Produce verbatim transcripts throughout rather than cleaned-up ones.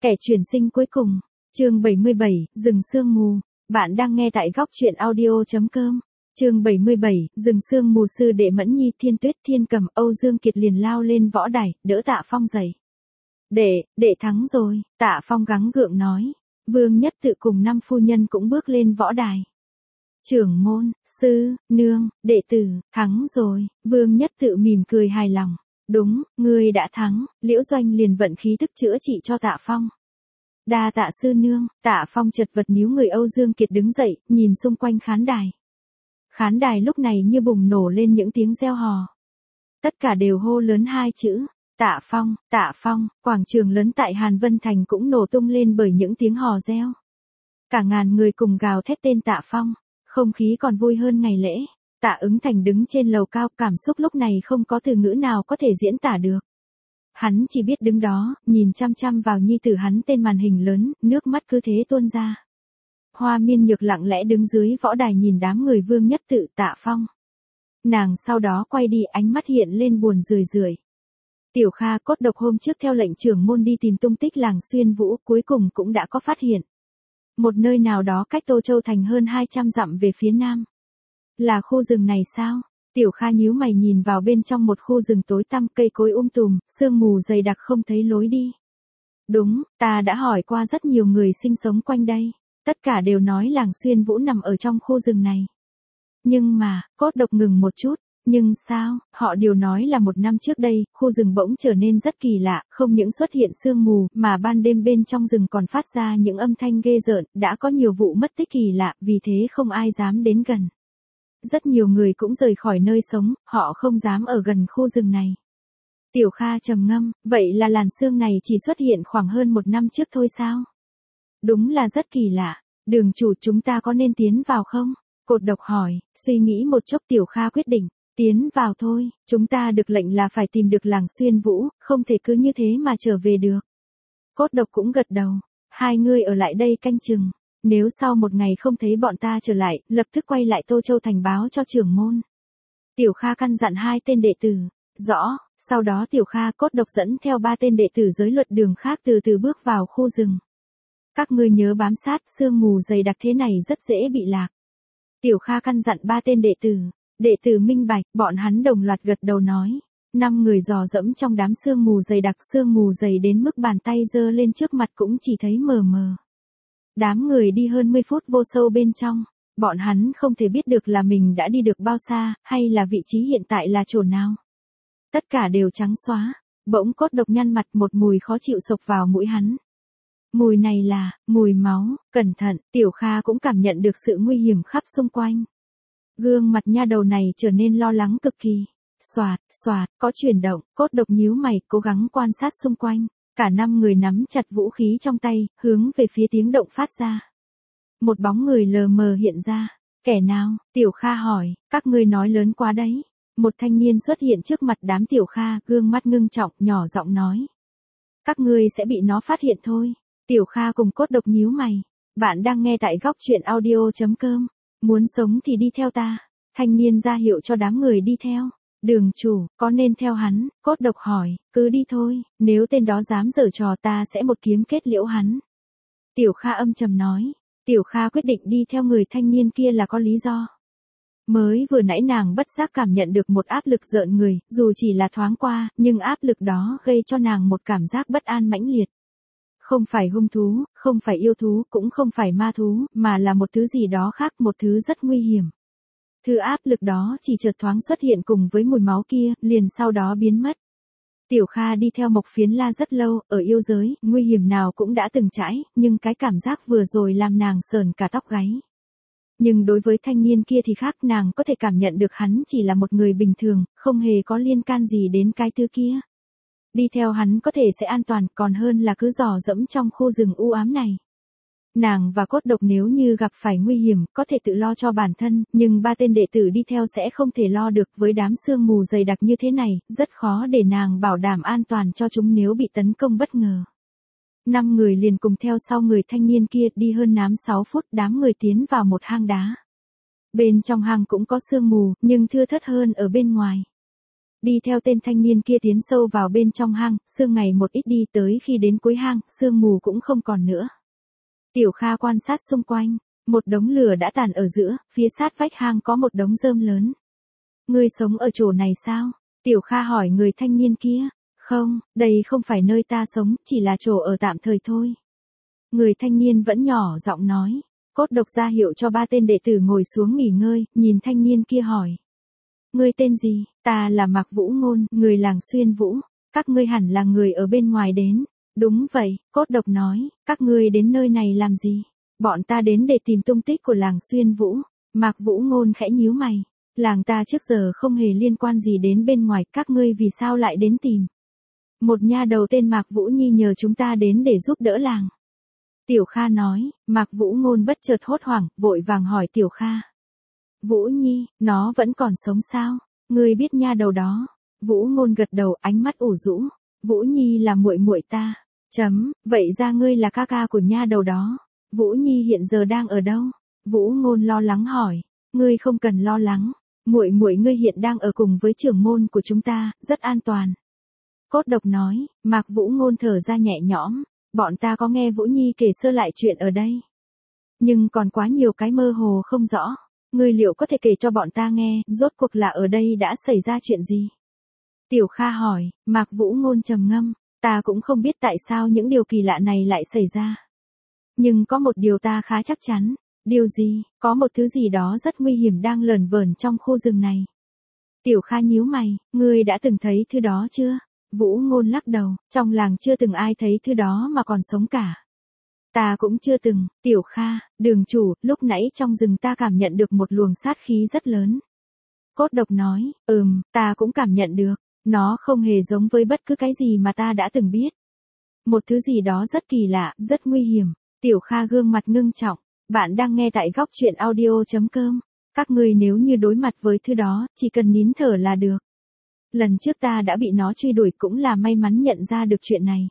Kẻ chuyển sinh cuối cùng. Chương bảy mươi bảy, rừng sương mù. Bạn đang nghe tại góc truyện audio chấm com. Chương bảy mươi bảy, rừng sương mù. Sư đệ Mẫn Nhi, Thiên Tuyết, Thiên Cầm, Âu Dương Kiệt liền lao lên võ đài, đỡ Tạ Phong dậy. Đệ, đệ thắng rồi, Tạ Phong gắng gượng nói. Vương Nhất Tự cùng năm phu nhân cũng bước lên võ đài. Trưởng môn, sư, nương, đệ tử, thắng rồi. Vương Nhất Tự mỉm cười hài lòng. Đúng, ngươi đã thắng. Liễu Doanh liền vận khí tức chữa trị cho Tạ Phong. Đa tạ sư nương. Tạ Phong chật vật níu người. Âu Dương Kiệt đứng dậy, nhìn xung quanh khán đài. Khán đài lúc này như bùng nổ lên những tiếng reo hò. Tất cả đều hô lớn hai chữ. Tạ Phong, Tạ Phong. Quảng trường lớn tại Hàn Vân Thành cũng nổ tung lên bởi những tiếng hò reo. Cả ngàn người cùng gào thét tên Tạ Phong. Không khí còn vui hơn ngày lễ. Tạ Ứng Thành đứng trên lầu cao, cảm xúc lúc này không có từ ngữ nào có thể diễn tả được. Hắn chỉ biết đứng đó, nhìn chăm chăm vào nhi tử hắn tên màn hình lớn, nước mắt cứ thế tuôn ra. Hoa Miên Nhược lặng lẽ đứng dưới võ đài nhìn đám người. Vương Nhất Tự, Tạ Phong. Nàng sau đó quay đi, ánh mắt hiện lên buồn rười rượi. Tiểu Kha, Cốt Độc hôm trước theo lệnh trưởng môn đi tìm tung tích làng Xuyên Vũ, cuối cùng cũng đã có phát hiện. Một nơi nào đó cách Tô Châu Thành hơn hai trăm dặm về phía nam. Là khu rừng này sao? Tiểu Kha nhíu mày nhìn vào bên trong một khu rừng tối tăm, cây cối um tùm, sương mù dày đặc không thấy lối đi. Đúng, ta đã hỏi qua rất nhiều người sinh sống quanh đây. Tất cả đều nói làng Xuyên Vũ nằm ở trong khu rừng này. Nhưng mà, Cốt Độc ngừng một chút. Nhưng sao, họ đều nói là một năm trước đây, khu rừng bỗng trở nên rất kỳ lạ, không những xuất hiện sương mù, mà ban đêm bên trong rừng còn phát ra những âm thanh ghê rợn, đã có nhiều vụ mất tích kỳ lạ, vì thế không ai dám đến gần. Rất nhiều người cũng rời khỏi nơi sống, họ không dám ở gần khu rừng này. Tiểu Kha trầm ngâm, vậy là làn sương này chỉ xuất hiện khoảng hơn một năm trước thôi sao? Đúng là rất kỳ lạ. Đường chủ, chúng ta có nên tiến vào không? Cốt Độc hỏi. Suy nghĩ một chốc, Tiểu Kha quyết định. Tiến vào thôi, chúng ta được lệnh là phải tìm được làng Xuyên Vũ, không thể cứ như thế mà trở về được. Cốt Độc cũng gật đầu. Hai người ở lại đây canh chừng. Nếu sau một ngày không thấy bọn ta trở lại, lập tức quay lại Tô Châu Thành báo cho trưởng môn. Tiểu Kha căn dặn hai tên đệ tử. Rõ. Sau đó Tiểu Kha, Cốt Độc dẫn theo ba tên đệ tử giới luật đường khác từ từ bước vào khu rừng. Các ngươi nhớ bám sát, sương mù dày đặc thế này rất dễ bị lạc. Tiểu Kha căn dặn ba tên đệ tử. Đệ tử minh bạch, bọn hắn đồng loạt gật đầu nói. Năm người dò dẫm trong đám sương mù dày đặc, sương mù dày đến mức bàn tay giơ lên trước mặt cũng chỉ thấy mờ mờ. Đám người đi hơn mười phút vô sâu bên trong, bọn hắn không thể biết được là mình đã đi được bao xa, hay là vị trí hiện tại là chỗ nào. Tất cả đều trắng xóa, bỗng Cốt Độc nhăn mặt, một mùi khó chịu xộc vào mũi hắn. Mùi này là, mùi máu. Cẩn thận, Tiểu Kha cũng cảm nhận được sự nguy hiểm khắp xung quanh. Gương mặt nha đầu này trở nên lo lắng cực kỳ. Xoạt, xoạt, có chuyển động. Cốt Độc nhíu mày, cố gắng quan sát xung quanh. Cả năm người nắm chặt vũ khí trong tay, hướng về phía tiếng động phát ra. Một bóng người lờ mờ hiện ra. Kẻ nào? Tiểu Kha hỏi. Các ngươi nói lớn quá đấy. Một thanh niên xuất hiện trước mặt đám Tiểu Kha, gương mắt ngưng trọng, nhỏ giọng nói. Các ngươi sẽ bị nó phát hiện thôi. Tiểu Kha cùng Cốt Độc nhíu mày. Bạn đang nghe tại góc truyện audio chấm com. Muốn sống thì đi theo ta. Thanh niên ra hiệu cho đám người đi theo. Đường chủ, có nên theo hắn? Cốt Độc hỏi. Cứ đi thôi, nếu tên đó dám giở trò ta sẽ một kiếm kết liễu hắn. Tiểu Kha âm trầm nói. Tiểu Kha quyết định đi theo người thanh niên kia là có lý do. Mới vừa nãy nàng bất giác cảm nhận được một áp lực rợn người, dù chỉ là thoáng qua, nhưng áp lực đó gây cho nàng một cảm giác bất an mãnh liệt. Không phải hung thú, không phải yêu thú, cũng không phải ma thú, mà là một thứ gì đó khác, một thứ rất nguy hiểm. Thứ áp lực đó chỉ chợt thoáng xuất hiện cùng với mùi máu kia, liền sau đó biến mất. Tiểu Kha đi theo Mộc Phiến La rất lâu, ở yêu giới, nguy hiểm nào cũng đã từng trải, nhưng cái cảm giác vừa rồi làm nàng sờn cả tóc gáy. Nhưng đối với thanh niên kia thì khác, nàng có thể cảm nhận được hắn chỉ là một người bình thường, không hề có liên can gì đến cái thứ kia. Đi theo hắn có thể sẽ an toàn, còn hơn là cứ dò dẫm trong khu rừng u ám này. Nàng và Cốt Độc nếu như gặp phải nguy hiểm, có thể tự lo cho bản thân, nhưng ba tên đệ tử đi theo sẽ không thể lo được. Với đám sương mù dày đặc như thế này, rất khó để nàng bảo đảm an toàn cho chúng nếu bị tấn công bất ngờ. Năm người liền cùng theo sau người thanh niên kia, đi hơn năm sáu phút, đám người tiến vào một hang đá. Bên trong hang cũng có sương mù, nhưng thưa thớt hơn ở bên ngoài. đi theo tên thanh niên kia tiến sâu vào bên trong hang, sương ngày một ít đi tới khi đến cuối hang, sương mù cũng không còn nữa. Tiểu Kha quan sát xung quanh, một đống lửa đã tàn ở giữa, phía sát vách hang có một đống rơm lớn. Ngươi sống ở chỗ này sao? Tiểu Kha hỏi người thanh niên kia. Không, đây không phải nơi ta sống, chỉ là chỗ ở tạm thời thôi. Người thanh niên vẫn nhỏ giọng nói. Cốt độc ra hiệu cho ba tên đệ tử ngồi xuống nghỉ ngơi, nhìn thanh niên kia hỏi. Ngươi tên gì? Ta là Mạc Vũ Ngôn, người làng Xuyên Vũ. Các ngươi hẳn là người ở bên ngoài đến. Đúng vậy, cốt độc nói, các ngươi đến nơi này làm gì? Bọn ta đến để tìm tung tích của làng Xuyên Vũ. Mạc Vũ Ngôn khẽ nhíu mày. Làng ta trước giờ không hề liên quan gì đến bên ngoài, các ngươi vì sao lại đến tìm? Một nha đầu tên Mạc Vũ Nhi nhờ chúng ta đến để giúp đỡ làng. Tiểu Kha nói, Mạc Vũ Ngôn bất chợt hốt hoảng, vội vàng hỏi Tiểu Kha. Vũ Nhi, nó vẫn còn sống sao? Ngươi biết nha đầu đó? Vũ Ngôn gật đầu, ánh mắt ủ rũ. Vũ Nhi là muội muội ta. Chấm, vậy ra ngươi là ca ca của nha đầu đó. Vũ Nhi hiện giờ đang ở đâu? Vũ Ngôn lo lắng hỏi. Ngươi không cần lo lắng. Muội muội ngươi hiện đang ở cùng với trưởng môn của chúng ta, rất an toàn. Cốt độc nói, Mạc Vũ Ngôn thở ra nhẹ nhõm. Bọn ta có nghe Vũ Nhi kể sơ lại chuyện ở đây. Nhưng còn quá nhiều cái mơ hồ không rõ. Ngươi liệu có thể kể cho bọn ta nghe, rốt cuộc là ở đây đã xảy ra chuyện gì? Tiểu Kha hỏi, Mạc Vũ Ngôn trầm ngâm. Ta cũng không biết tại sao những điều kỳ lạ này lại xảy ra. Nhưng có một điều ta khá chắc chắn. Điều gì? Có một thứ gì đó rất nguy hiểm đang lởn vởn trong khu rừng này. Tiểu Kha nhíu mày, ngươi đã từng thấy thứ đó chưa? Vũ Ngôn lắc đầu, trong làng chưa từng ai thấy thứ đó mà còn sống cả. Ta cũng chưa từng. Tiểu Kha, đường chủ, lúc nãy trong rừng ta cảm nhận được một luồng sát khí rất lớn. Cốt độc nói, ừm, ta cũng cảm nhận được. Nó không hề giống với bất cứ cái gì mà ta đã từng biết. Một thứ gì đó rất kỳ lạ, rất nguy hiểm. Tiểu Kha gương mặt ngưng trọng. Bạn đang nghe tại góc truyện audio chấm com. Các ngươi nếu như đối mặt với thứ đó, chỉ cần nín thở là được. Lần trước ta đã bị nó truy đuổi cũng là may mắn nhận ra được chuyện này.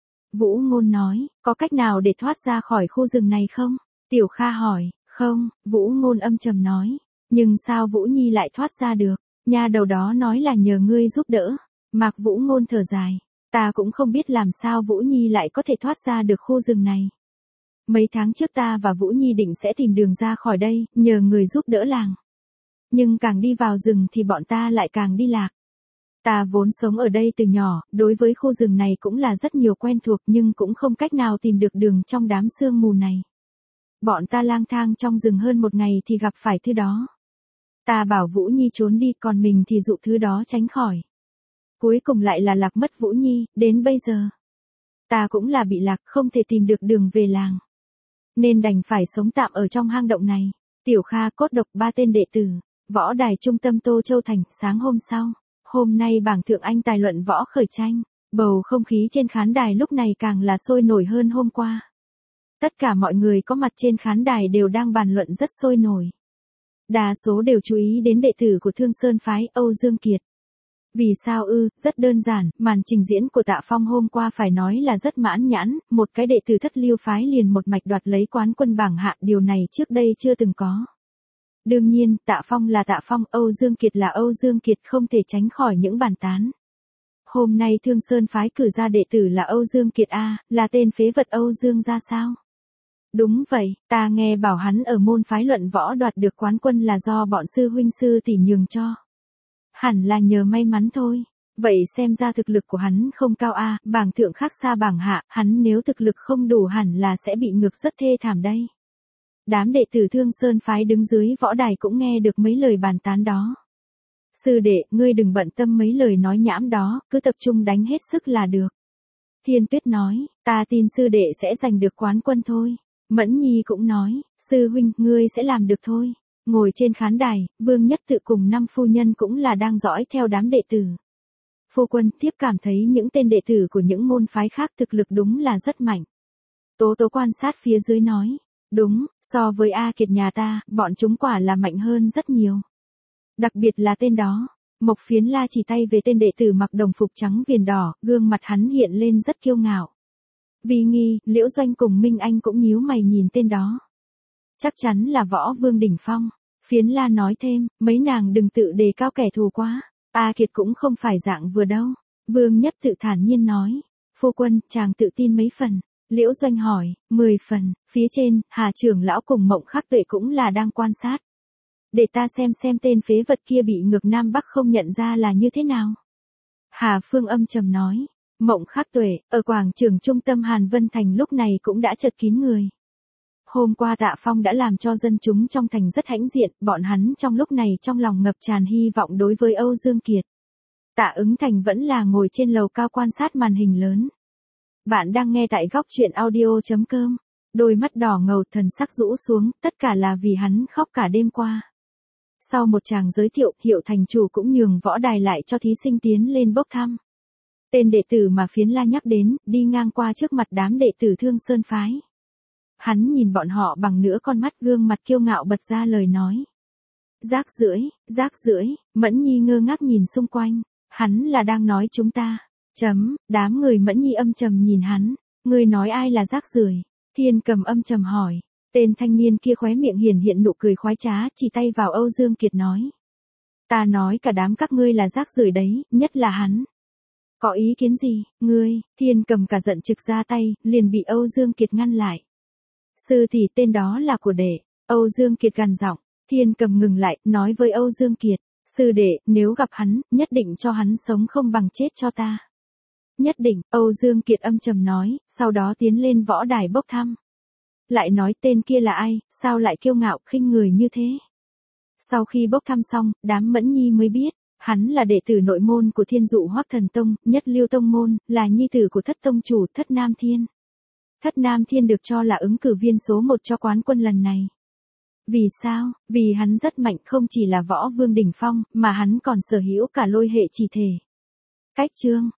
Vũ Ngôn nói, có cách nào để thoát ra khỏi khu rừng này không? Tiểu Kha hỏi, không, Vũ Ngôn âm trầm nói. Nhưng sao Vũ Nhi lại thoát ra được? Nha đầu đó nói là nhờ ngươi giúp đỡ. Mạc Vũ Ngôn thở dài. Ta cũng không biết làm sao Vũ Nhi lại có thể thoát ra được khu rừng này. Mấy tháng trước ta và Vũ Nhi định sẽ tìm đường ra khỏi đây, nhờ người giúp đỡ làng. Nhưng càng đi vào rừng thì bọn ta lại càng đi lạc. Ta vốn sống ở đây từ nhỏ, đối với khu rừng này cũng là rất nhiều quen thuộc nhưng cũng không cách nào tìm được đường trong đám sương mù này. Bọn ta lang thang trong rừng hơn một ngày thì gặp phải thứ đó. Ta bảo Vũ Nhi trốn đi còn mình thì dụ thứ đó tránh khỏi. Cuối cùng lại là lạc mất Vũ Nhi, đến bây giờ. Ta cũng là bị lạc không thể tìm được đường về làng. Nên đành phải sống tạm ở trong hang động này. Tiểu Kha, Cốt độc, ba tên đệ tử. Võ đài trung tâm Tô Châu Thành, sáng hôm sau. Hôm nay bảng thượng anh tài luận võ khởi tranh. Bầu không khí trên khán đài lúc này càng là sôi nổi hơn hôm qua. Tất cả mọi người có mặt trên khán đài đều đang bàn luận rất sôi nổi. Đa số đều chú ý đến đệ tử của Thương Sơn phái, Âu Dương Kiệt. Vì sao ư? Rất đơn giản, màn trình diễn của Tạ Phong hôm qua phải nói là rất mãn nhãn, một cái đệ tử Thất Lưu phái liền một mạch đoạt lấy quán quân bảng hạ, điều này trước đây chưa từng có. Đương nhiên, Tạ Phong là Tạ Phong, Âu Dương Kiệt là Âu Dương Kiệt, không thể tránh khỏi những bàn tán. Hôm nay Thương Sơn phái cử ra đệ tử là Âu Dương Kiệt a, là tên phế vật Âu Dương ra sao? Đúng vậy, ta nghe bảo hắn ở môn phái luận võ đoạt được quán quân là do bọn sư huynh sư tỷ nhường cho. Hẳn là nhờ may mắn thôi. Vậy xem ra thực lực của hắn không cao a, bảng thượng khác xa bảng hạ, hắn nếu thực lực không đủ hẳn là sẽ bị ngược rất thê thảm đây. Đám đệ tử Thương Sơn phái đứng dưới võ đài cũng nghe được mấy lời bàn tán đó. Sư đệ, ngươi đừng bận tâm mấy lời nói nhảm đó, cứ tập trung đánh hết sức là được. Thiên Tuyết nói, ta tin sư đệ sẽ giành được quán quân thôi. Mẫn Nhi cũng nói, sư huynh, ngươi sẽ làm được thôi. Ngồi trên khán đài, Vương Nhất Tự cùng năm phu nhân cũng là đang dõi theo đám đệ tử. Phu quân tiếp cảm thấy những tên đệ tử của những môn phái khác thực lực đúng là rất mạnh. Tố Tố quan sát phía dưới nói, đúng, so với A Kiệt nhà ta, bọn chúng quả là mạnh hơn rất nhiều. Đặc biệt là tên đó. Mộc Phiến La chỉ tay về tên đệ tử mặc đồng phục trắng viền đỏ, gương mặt hắn hiện lên rất kiêu ngạo. Vì Nghi, Liễu Doanh cùng Minh Anh cũng nhíu mày nhìn tên đó. Chắc chắn là Võ Vương đỉnh phong. Phiến La nói thêm, mấy nàng đừng tự đề cao kẻ thù quá. A Kiệt cũng không phải dạng vừa đâu. Vương Nhất tự thản nhiên nói. Phu quân, chàng tự tin mấy phần? Liễu Doanh hỏi. Mười phần, phía trên, Hà trưởng lão cùng Mộng Khắc Tuệ cũng là đang quan sát. Để ta xem xem tên phế vật kia bị ngược Nam Bắc không nhận ra là như thế nào. Hà Phương âm trầm nói. Mộng Khắc Tuệ, ở quảng trường trung tâm Hàn Vân Thành lúc này cũng đã chật kín người. Hôm qua Tạ Phong đã làm cho dân chúng trong thành rất hãnh diện, bọn hắn trong lúc này trong lòng ngập tràn hy vọng đối với Âu Dương Kiệt. Tạ Ứng Thành vẫn là ngồi trên lầu cao quan sát màn hình lớn. Bạn đang nghe tại góc truyện audio.com. Đôi mắt đỏ ngầu thần sắc rũ xuống, tất cả là vì hắn khóc cả đêm qua. Sau một tràng giới thiệu, Hiệu thành chủ cũng nhường võ đài lại cho thí sinh tiến lên bốc thăm. Tên đệ tử mà Phiến La nhắc đến, đi ngang qua trước mặt đám đệ tử Thương Sơn phái. Hắn nhìn bọn họ bằng nửa con mắt, gương mặt kiêu ngạo bật ra lời nói. Rác rưởi, rác rưởi. Mẫn Nhi ngơ ngác nhìn xung quanh. Hắn là đang nói chúng ta. Chấm, đám người Mẫn Nhi âm trầm nhìn hắn. Người nói ai là rác rưởi? Thiên Cầm âm trầm hỏi. Tên thanh niên kia khóe miệng hiển hiện nụ cười khoái trá, chỉ tay vào Âu Dương Kiệt nói. Ta nói cả đám các ngươi là rác rưởi đấy, nhất là hắn. Có ý kiến gì, ngươi? Thiên Cầm cả giận trực ra tay, liền bị Âu Dương Kiệt ngăn lại. Sư thì tên đó là của đệ. Âu Dương Kiệt gằn giọng. Thiên Cầm ngừng lại, nói với Âu Dương Kiệt. Sư đệ, nếu gặp hắn, nhất định cho hắn sống không bằng chết cho ta. Nhất định, Âu Dương Kiệt âm trầm nói, sau đó tiến lên võ đài bốc thăm. Lại nói tên kia là ai, sao lại kiêu ngạo khinh người như thế. Sau khi bốc thăm xong, đám Mẫn Nhi mới biết, hắn là đệ tử nội môn của Thiên Dụ Hoắc Thần Tông, Nhất Lưu Tông môn, là nhi tử của Thất Tông chủ Thất Nam Thiên. Thất Nam Thiên được cho là ứng cử viên số một cho quán quân lần này. Vì sao? Vì hắn rất mạnh, không chỉ là võ vương đỉnh phong, mà hắn còn sở hữu cả lôi hệ chỉ thể. Cách chương,